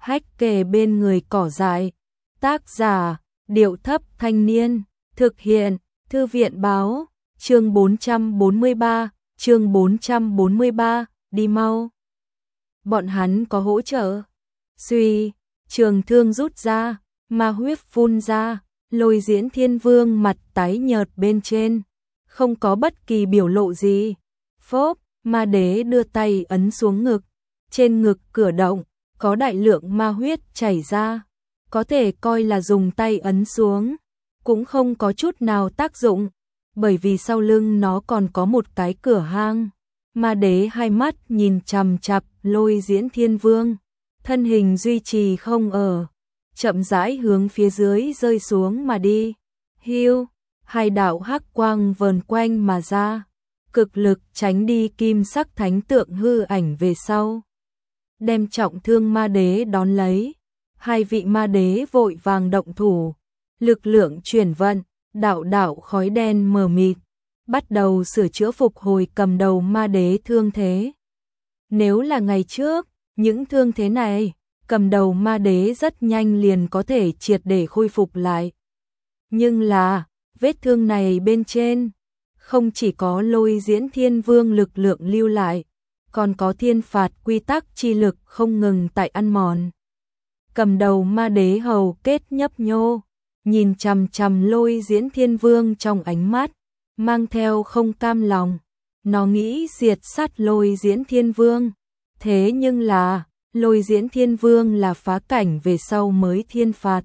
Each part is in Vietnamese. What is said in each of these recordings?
hách kề bên người cỏ dại. Tác giả, Điệu Thấp Thanh Niên. Thực hiện, Thư viện Báo. Chương 443, đi mau. Bọn hắn có hỗ trợ. Suy, trường thương rút ra, ma huyết phun ra, Lôi Diễn Thiên Vương mặt tái nhợt bên trên, không có bất kỳ biểu lộ gì. Phốp, ma đế đưa tay ấn xuống ngực, trên ngực cửa động, có đại lượng ma huyết chảy ra, có thể coi là dùng tay ấn xuống, cũng không có chút nào tác dụng, bởi vì sau lưng nó còn có một cái cửa hang. Ma đế hai mắt nhìn chằm chằm Lôi Diễn Thiên Vương, thân hình duy trì không ở, chậm rãi hướng phía dưới rơi xuống mà đi. Hiu, hai đạo hắc quang vờn quanh mà ra, cực lực tránh đi kim sắc thánh tượng hư ảnh về sau, đem trọng thương ma đế đón lấy. Hai vị ma đế vội vàng động thủ, lực lượng chuyển vận, đạo đạo khói đen mờ mịt, bắt đầu sửa chữa phục hồi cầm đầu ma đế thương thế. Nếu là ngày trước, những thương thế này, cầm đầu ma đế rất nhanh liền có thể triệt để khôi phục lại. Nhưng là, vết thương này bên trên, không chỉ có Lôi Diễn Thiên Vương lực lượng lưu lại, còn có thiên phạt quy tắc chi lực không ngừng tại ăn mòn. Cầm đầu ma đế hầu kết nhấp nhô, nhìn chằm chằm Lôi Diễn Thiên Vương trong ánh mắt, mang theo không cam lòng. Nó nghĩ diệt sát Lôi Diễn Thiên Vương, thế nhưng là, Lôi Diễn Thiên Vương là phá cảnh về sau mới thiên phạt.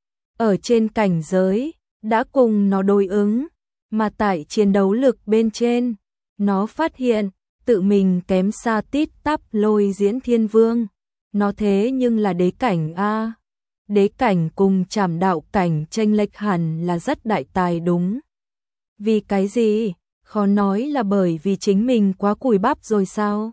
Ở trên cảnh giới, đã cùng nó đối ứng, mà tại chiến đấu lực bên trên, nó phát hiện, tự mình kém xa tít tắp Lôi Diễn Thiên Vương. Nó thế nhưng là đế cảnh a. Đế cảnh cùng Trảm Đạo cảnh chênh lệch hẳn là rất đại tài đúng. Vì cái gì? Khó nói là bởi vì chính mình quá cùi bắp rồi sao?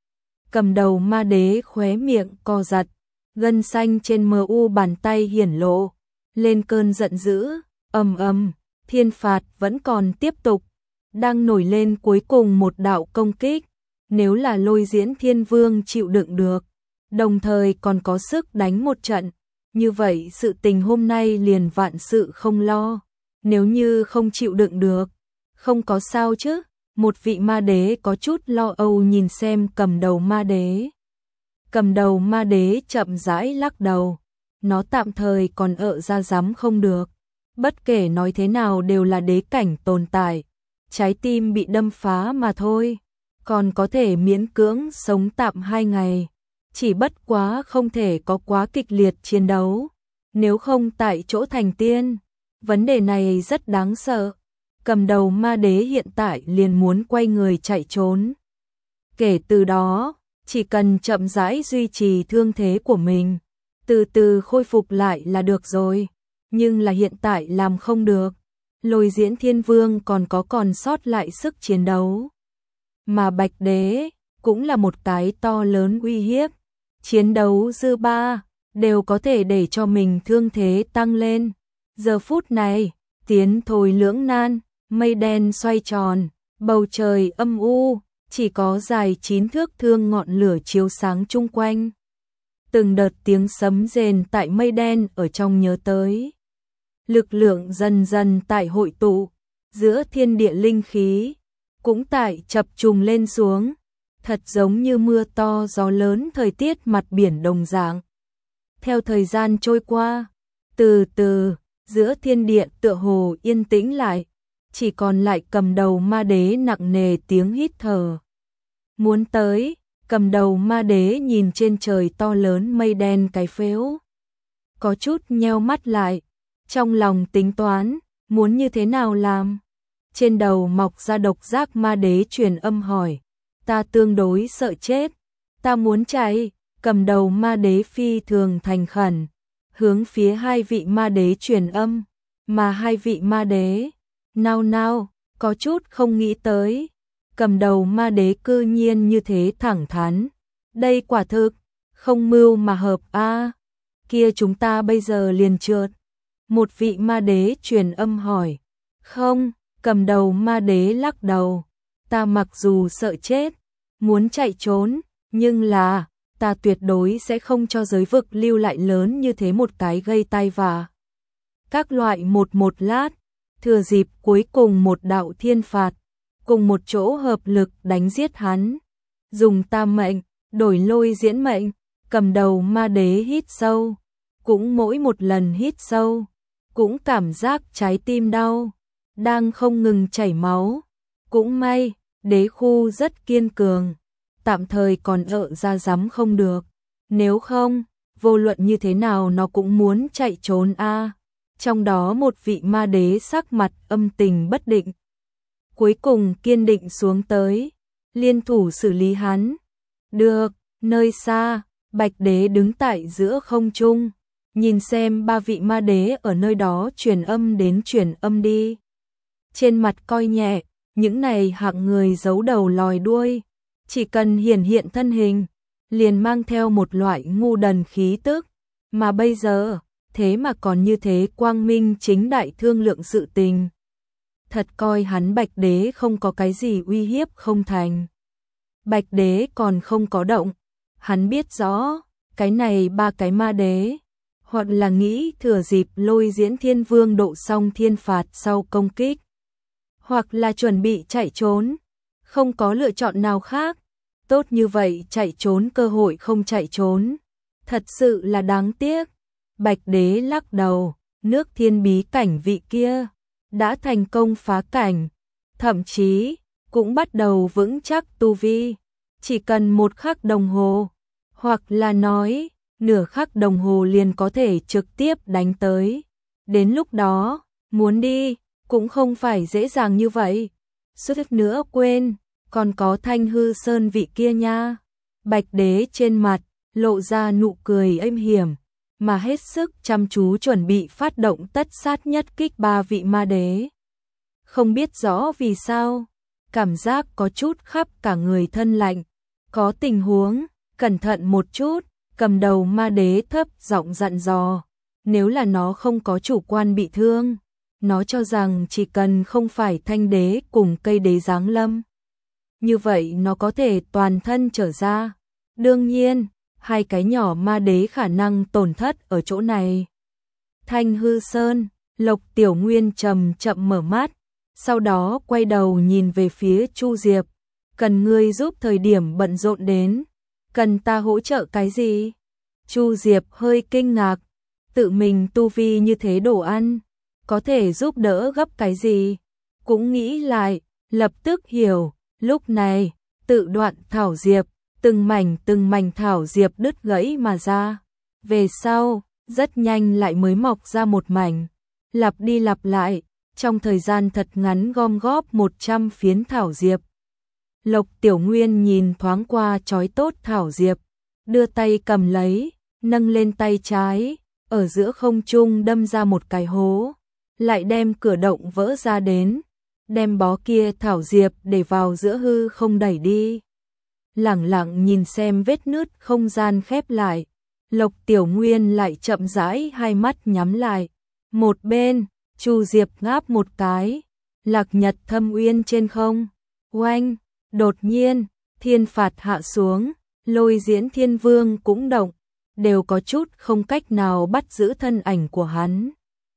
Cầm đầu ma đế khóe miệng co giật, gân xanh trên MU bàn tay hiển lộ, lên cơn giận dữ, ầm, thiên phạt vẫn còn tiếp tục, đang nổi lên cuối cùng một đạo công kích. Nếu là Lôi Diễn Thiên Vương chịu đựng được, đồng thời còn có sức đánh một trận, như vậy sự tình hôm nay liền vạn sự không lo. Nếu như không chịu đựng được, không có sao chứ. Một vị ma đế có chút lo âu nhìn xem cầm đầu ma đế. Cầm đầu ma đế chậm rãi lắc đầu, nó tạm thời còn ra dám không được. Bất kể nói thế nào đều là đế cảnh tồn tại, trái tim bị đâm phá mà thôi, còn có thể miễn cưỡng sống tạm 2 ngày. Chỉ bất quá không thể có quá kịch liệt chiến đấu, nếu không tại chỗ thành tiên. Vấn đề này rất đáng sợ. Cầm đầu ma đế hiện tại liền muốn quay người chạy trốn. Kể từ đó, chỉ cần chậm rãi duy trì thương thế của mình, từ từ khôi phục lại là được rồi. Nhưng là hiện tại làm không được. Lôi Diễn Thiên Vương còn sót lại sức chiến đấu. Mà Bạch Đế cũng là một cái to lớn uy hiếp. Chiến đấu dư ba đều có thể để cho mình thương thế tăng lên. Giờ phút này, tiến thôi lưỡng nan, mây đen xoay tròn, bầu trời âm u, chỉ có dài 9 thước thương ngọn lửa chiếu sáng chung quanh. Từng đợt tiếng sấm rền tại mây đen ở trong nhớ tới. Lực lượng dần dần tại hội tụ, giữa thiên địa linh khí, cũng tại chập trùng lên xuống, thật giống như mưa to gió lớn thời tiết mặt biển đồng dạng. Theo thời gian trôi qua, từ từ, giữa thiên địa tựa hồ yên tĩnh lại, chỉ còn lại cầm đầu ma đế nặng nề tiếng hít thở. Muốn tới, cầm đầu ma đế nhìn trên trời to lớn mây đen cái phếu, có chút nheo mắt lại, trong lòng tính toán, muốn như thế nào làm. Trên đầu mọc ra độc giác ma đế truyền âm hỏi, ta tương đối sợ chết, ta muốn chạy. Cầm đầu ma đế phi thường thành khẩn, hướng phía hai vị ma đế truyền âm, mà hai vị ma đế nao có chút không nghĩ tới, cầm đầu ma đế cư nhiên như thế thẳng thắn, đây quả thực không mưu mà hợp a. Kia chúng ta bây giờ liền trượt. Một vị ma đế truyền âm hỏi. Không, cầm đầu ma đế lắc đầu, ta mặc dù sợ chết, muốn chạy trốn, nhưng là ta tuyệt đối sẽ không cho giới vực lưu lại lớn như thế một cái gây tai vạ. Các loại một lát, thừa dịp cuối cùng một đạo thiên phạt, cùng một chỗ hợp lực đánh giết hắn. Dùng tam mệnh, đổi Lôi Diễn mệnh, cầm đầu ma đế hít sâu. Cũng mỗi một lần hít sâu, cũng cảm giác trái tim đau, đang không ngừng chảy máu. Cũng may, đế khu rất kiên cường, tạm thời còn ợ ra dám không được. Nếu không, vô luận như thế nào nó cũng muốn chạy trốn a. Trong đó một vị ma đế sắc mặt âm tình bất định. Cuối cùng kiên định xuống tới, liên thủ xử lý hắn. Được, nơi xa, Bạch đế đứng tại giữa không trung, nhìn xem ba vị ma đế ở nơi đó truyền âm đến truyền âm đi. Trên mặt coi nhẹ, những này hạng người giấu đầu lòi đuôi, chỉ cần hiển hiện thân hình, liền mang theo một loại ngu đần khí tức, mà bây giờ, thế mà còn như thế quang minh chính đại thương lượng sự tình. Thật coi hắn Bạch đế không có cái gì uy hiếp không thành. Bạch đế còn không có động, hắn biết rõ, cái này ba cái ma đế, hoặc là nghĩ thừa dịp Lôi Diễn Thiên Vương độ xong thiên phạt sau công kích, hoặc là chuẩn bị chạy trốn, không có lựa chọn nào khác. Tốt như vậy chạy trốn cơ hội không chạy trốn, thật sự là đáng tiếc. Bạch đế lắc đầu, nước thiên bí cảnh vị kia đã thành công phá cảnh, thậm chí cũng bắt đầu vững chắc tu vi, chỉ cần 1 khắc đồng hồ, hoặc là nói nửa khắc đồng hồ liền có thể trực tiếp đánh tới. Đến lúc đó, muốn đi cũng không phải dễ dàng như vậy. Suýt nữa quên, còn có Thanh Hư Sơn vị kia nha. Bạch đế trên mặt lộ ra nụ cười êm hiểm, mà hết sức chăm chú chuẩn bị phát động tất sát nhất kích ba vị ma đế. Không biết rõ vì sao, cảm giác có chút khắp cả người thân lạnh. Có tình huống, cẩn thận một chút, cầm đầu ma đế thấp giọng dặn dò. Nếu là nó không có chủ quan bị thương, nó cho rằng chỉ cần không phải Thanh đế cùng Cây đế giáng lâm, như vậy nó có thể toàn thân trở ra. Đương nhiên, 2 cái nhỏ ma đế khả năng tổn thất ở chỗ này. Thanh Hư Sơn, Lộc Tiểu Nguyên chậm chậm mở mắt, sau đó quay đầu nhìn về phía Chu Diệp. Cần ngươi giúp thời điểm bận rộn đến, cần ta hỗ trợ cái gì? Chu Diệp hơi kinh ngạc, tự mình tu vi như thế đồ ăn, có thể giúp đỡ gấp cái gì? Cũng nghĩ lại, lập tức hiểu, lúc này, tự đoạn thảo diệp, từng mảnh thảo diệp đứt gãy mà ra. Về sau, rất nhanh lại mới mọc ra một mảnh, lặp đi lặp lại, trong thời gian thật ngắn gom góp 100 phiến thảo diệp. Lộc Tiểu Nguyên nhìn thoáng qua chói tốt thảo diệp, đưa tay cầm lấy, nâng lên tay trái, ở giữa không trung đâm ra một cái hố, lại đem cửa động vỡ ra đến, đem bó kia thảo diệp để vào giữa hư không đẩy đi. Lẳng lặng nhìn xem vết nứt không gian khép lại, Lộc Tiểu Nguyên lại chậm rãi hai mắt nhắm lại. Một bên, Chu Diệp ngáp một cái, Lạc Nhật Thâm Uyên trên không. Oanh, đột nhiên, thiên phạt hạ xuống, Lôi Diễn Thiên Vương cũng động, đều có chút không cách nào bắt giữ thân ảnh của hắn.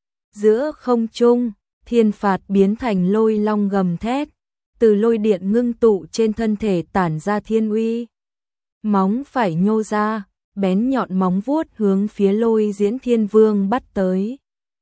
Giữa không trung, thiên phạt biến thành lôi long gầm thét, từ lôi điện ngưng tụ trên thân thể tản ra thiên uy. Móng phải nhô ra, bén nhọn móng vuốt hướng phía Lôi Diễn Thiên Vương bắt tới.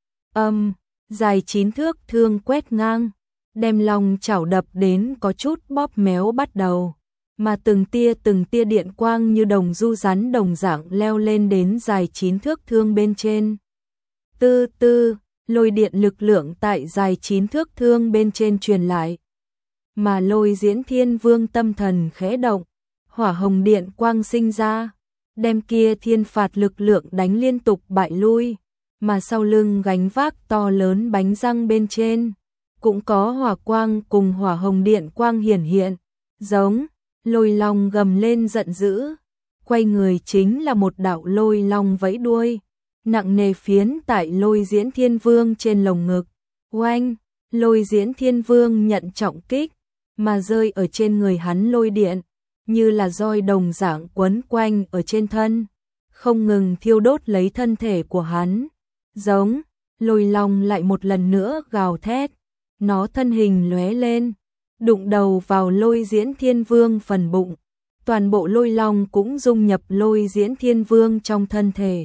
Dài 9 thước thương quét ngang, đem long chảo đập đến có chút bóp méo bắt đầu, mà từng tia điện quang như đồng du rắn đồng dạng leo lên đến dài 9 thước thương bên trên. Tư tư, lôi điện lực lượng tại dài 9 thước thương bên trên truyền lại. Mà Lôi Diễn Thiên Vương tâm thần khẽ động, hỏa hồng điện quang sinh ra, đem kia thiên phạt lực lượng đánh liên tục bại lui, mà sau lưng gánh vác to lớn bánh răng bên trên, cũng có hỏa quang cùng hỏa hồng điện quang hiển hiện, giống, lôi long gầm lên giận dữ, quay người chính là một đạo lôi long vẫy đuôi, nặng nề phiến tại Lôi Diễn Thiên Vương trên lồng ngực. Oanh, Lôi Diễn Thiên Vương nhận trọng kích, mà rơi ở trên người hắn lôi điện, như là roi đồng dạng quấn quanh ở trên thân, không ngừng thiêu đốt lấy thân thể của hắn. Giống, Lôi Long lại một lần nữa gào thét, nó thân hình lóe lên, đụng đầu vào Lôi Diễn Thiên Vương phần bụng. Toàn bộ Lôi Long cũng dung nhập Lôi Diễn Thiên Vương trong thân thể,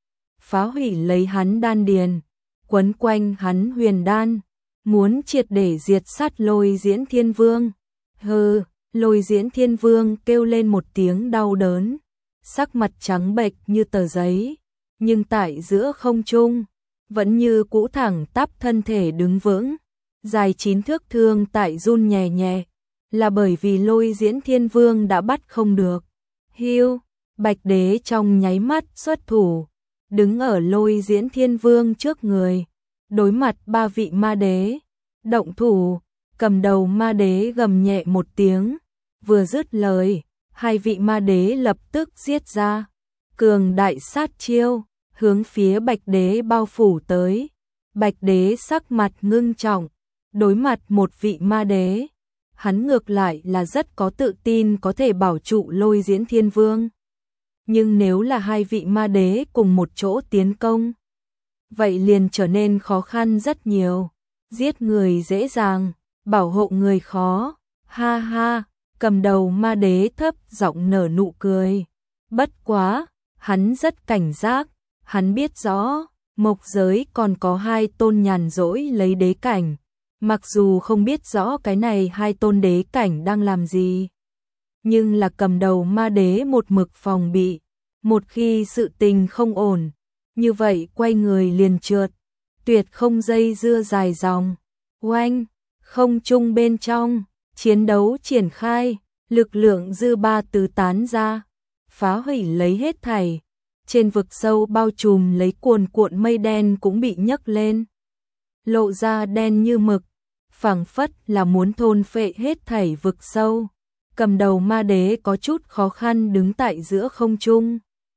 phá hủy lấy hắn đan điền, quấn quanh hắn huyền đan, muốn triệt để diệt sát Lôi Diễn Thiên Vương. Hừ, Lôi Diễn Thiên Vương kêu lên một tiếng đau đớn, sắc mặt trắng bệch như tờ giấy, nhưng tại giữa không trung, vẫn như cũ thẳng tắp thân thể đứng vững, dài 9 thước thương tại run nhẹ nhẹ, là bởi vì Lôi Diễn Thiên Vương đã bắt không được. Hiu, Bạch Đế trong nháy mắt xuất thủ, đứng ở Lôi Diễn Thiên Vương trước người, đối mặt 3 vị ma đế, động thủ. Cầm đầu ma đế gầm nhẹ một tiếng, vừa dứt lời, 2 vị ma đế lập tức giết ra, cường đại sát chiêu, hướng phía Bạch Đế bao phủ tới. Bạch Đế sắc mặt ngưng trọng, đối mặt một vị ma đế, hắn ngược lại là rất có tự tin có thể bảo trụ Lôi Diễn Thiên Vương. Nhưng nếu là 2 vị ma đế cùng một chỗ tiến công, vậy liền trở nên khó khăn rất nhiều. Giết người dễ dàng, bảo hộ người khó. Ha ha, cầm đầu ma đế thấp giọng nở nụ cười. Bất quá, hắn rất cảnh giác, hắn biết rõ, mộc giới còn có 2 tôn nhàn rỗi lấy đế cảnh, mặc dù không biết rõ cái này 2 tôn đế cảnh đang làm gì, nhưng là cầm đầu ma đế một mực phòng bị, một khi sự tình không ổn, như vậy quay người liền trượt, tuyệt không dây dưa dài dòng. Oanh, không trung bên trong, chiến đấu triển khai, lực lượng dư ba tứ tán ra, phá hủy lấy hết thảy. Trên vực sâu bao trùm lấy cuồn cuộn mây đen cũng bị nhấc lên, lộ ra đen như mực, phảng phất là muốn thôn phệ hết thảy vực sâu. Cầm đầu ma đế có chút khó khăn đứng tại giữa không trung,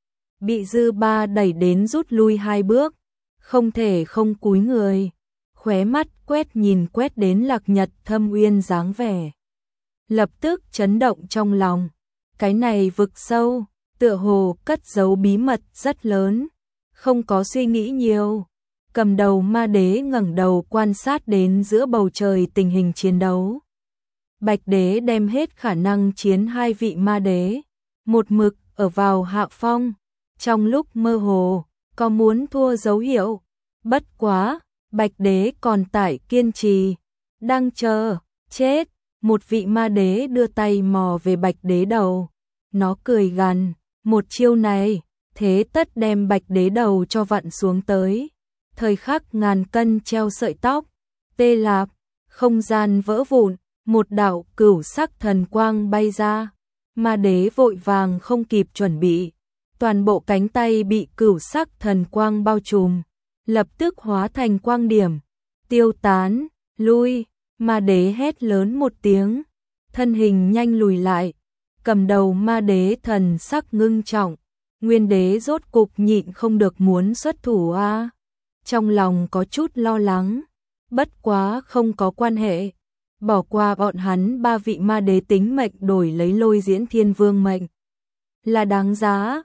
bị dư ba đẩy đến rút lui 2 bước, không thể không cúi người, khóe mắt quét đến Lạc Nhật Thâm Uyên dáng vẻ, lập tức chấn động trong lòng. Cái này vực sâu, tựa hồ cất giấu bí mật rất lớn, không có suy nghĩ nhiều. Cầm đầu ma đế ngẩng đầu quan sát đến giữa bầu trời tình hình chiến đấu. Bạch Đế đem hết khả năng chiến 2 vị ma đế, một mực ở vào hạ phong, trong lúc mơ hồ, có muốn thua dấu hiệu. Bất quá, Bạch Đế còn tại kiên trì, đang chờ, chết. Một vị ma đế đưa tay mò về Bạch Đế đầu, nó cười gằn, một chiêu này, thế tất đem Bạch Đế đầu cho vặn xuống tới. Thời khắc ngàn cân treo sợi tóc, tê lạp, không gian vỡ vụn, một đạo cửu sắc thần quang bay ra, ma đế vội vàng không kịp chuẩn bị, toàn bộ cánh tay bị cửu sắc thần quang bao trùm, lập tức hóa thành quang điểm, tiêu tán, lui. Ma đế hét lớn một tiếng, thân hình nhanh lùi lại, cầm đầu ma đế thần sắc ngưng trọng, nguyên đế rốt cục nhịn không được muốn xuất thủ a. Trong lòng có chút lo lắng, bất quá không có quan hệ, bỏ qua bọn hắn 3 vị ma đế tính mệnh đổi lấy Lôi Diễn Thiên Vương mệnh, là đáng giá.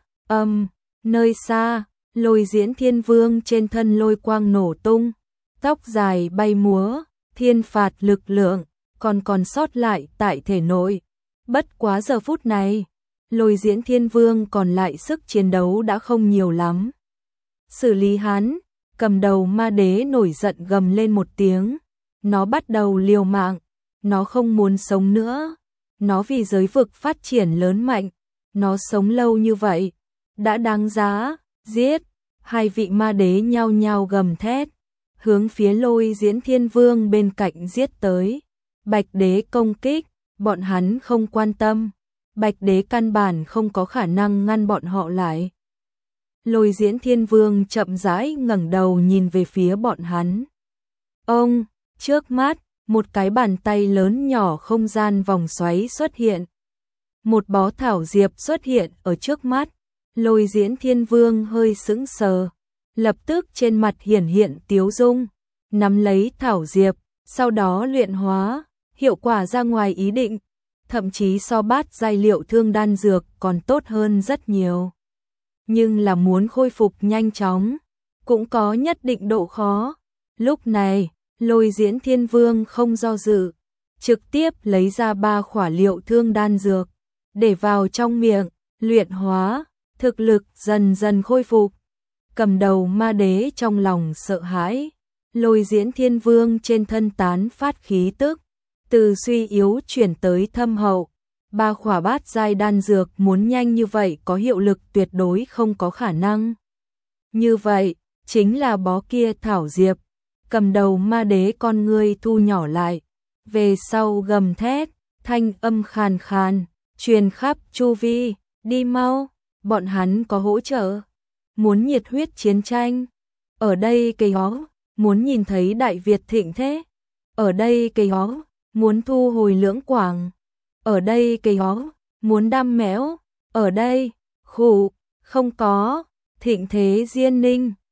Nơi xa, Lôi Diễn Thiên Vương trên thân lôi quang nổ tung, tóc dài bay múa, thiên phạt lực lượng còn sót lại tại thể nội. Bất quá giờ phút này, Lôi Diễn Thiên Vương còn lại sức chiến đấu đã không nhiều lắm. Xử lý hắn, cầm đầu ma đế nổi giận gầm lên một tiếng, nó bắt đầu liều mạng, nó không muốn sống nữa, nó vì giới vực phát triển lớn mạnh, nó sống lâu như vậy, đã đáng giá, giết. 2 vị ma đế nhao nhao gầm thét, hướng phía Lôi Diễn Thiên Vương bên cạnh giết tới. Bạch Đế công kích, bọn hắn không quan tâm, Bạch Đế căn bản không có khả năng ngăn bọn họ lại. Lôi Diễn Thiên Vương chậm rãi ngẩng đầu nhìn về phía bọn hắn. Trước mắt, một cái bàn tay lớn nhỏ không gian vòng xoáy xuất hiện. Một bó thảo diệp xuất hiện ở trước mắt, Lôi Diễn Thiên Vương hơi sững sờ, lập tức trên mặt hiển hiện tiếu dung, nắm lấy thảo diệp, sau đó luyện hóa, hiệu quả ra ngoài ý định. thậm chí so bát giai liệu thương đan dược còn tốt hơn rất nhiều. Nhưng là muốn khôi phục nhanh chóng, cũng có nhất định độ khó. Lúc này, Lôi Diễn Thiên Vương không do dự, trực tiếp lấy ra 3 khỏa liệu thương đan dược, để vào trong miệng, luyện hóa, thực lực dần dần khôi phục. Cầm đầu ma đế trong lòng sợ hãi, Lôi Diễn Thiên Vương trên thân tán phát khí tức, từ suy yếu chuyển tới thâm hậu. 3 khỏa bát giai đan dược muốn nhanh như vậy có hiệu lực tuyệt đối không có khả năng. Như vậy, chính là bó kia thảo diệp. Cầm đầu ma đế con ngươi thu nhỏ lại, về sau gầm thét, thanh âm khàn khàn, truyền khắp chu vi, đi mau, bọn hắn có hỗ trợ. Muốn nhiệt huyết chiến tranh, ở đây cây hó, muốn nhìn thấy Đại Việt thịnh thế, ở đây cây hó, muốn thu hồi Lưỡng Quảng, ở đây cây hó, muốn đam mẽo, ở đây, khụ, không có, thịnh thế Diên Ninh,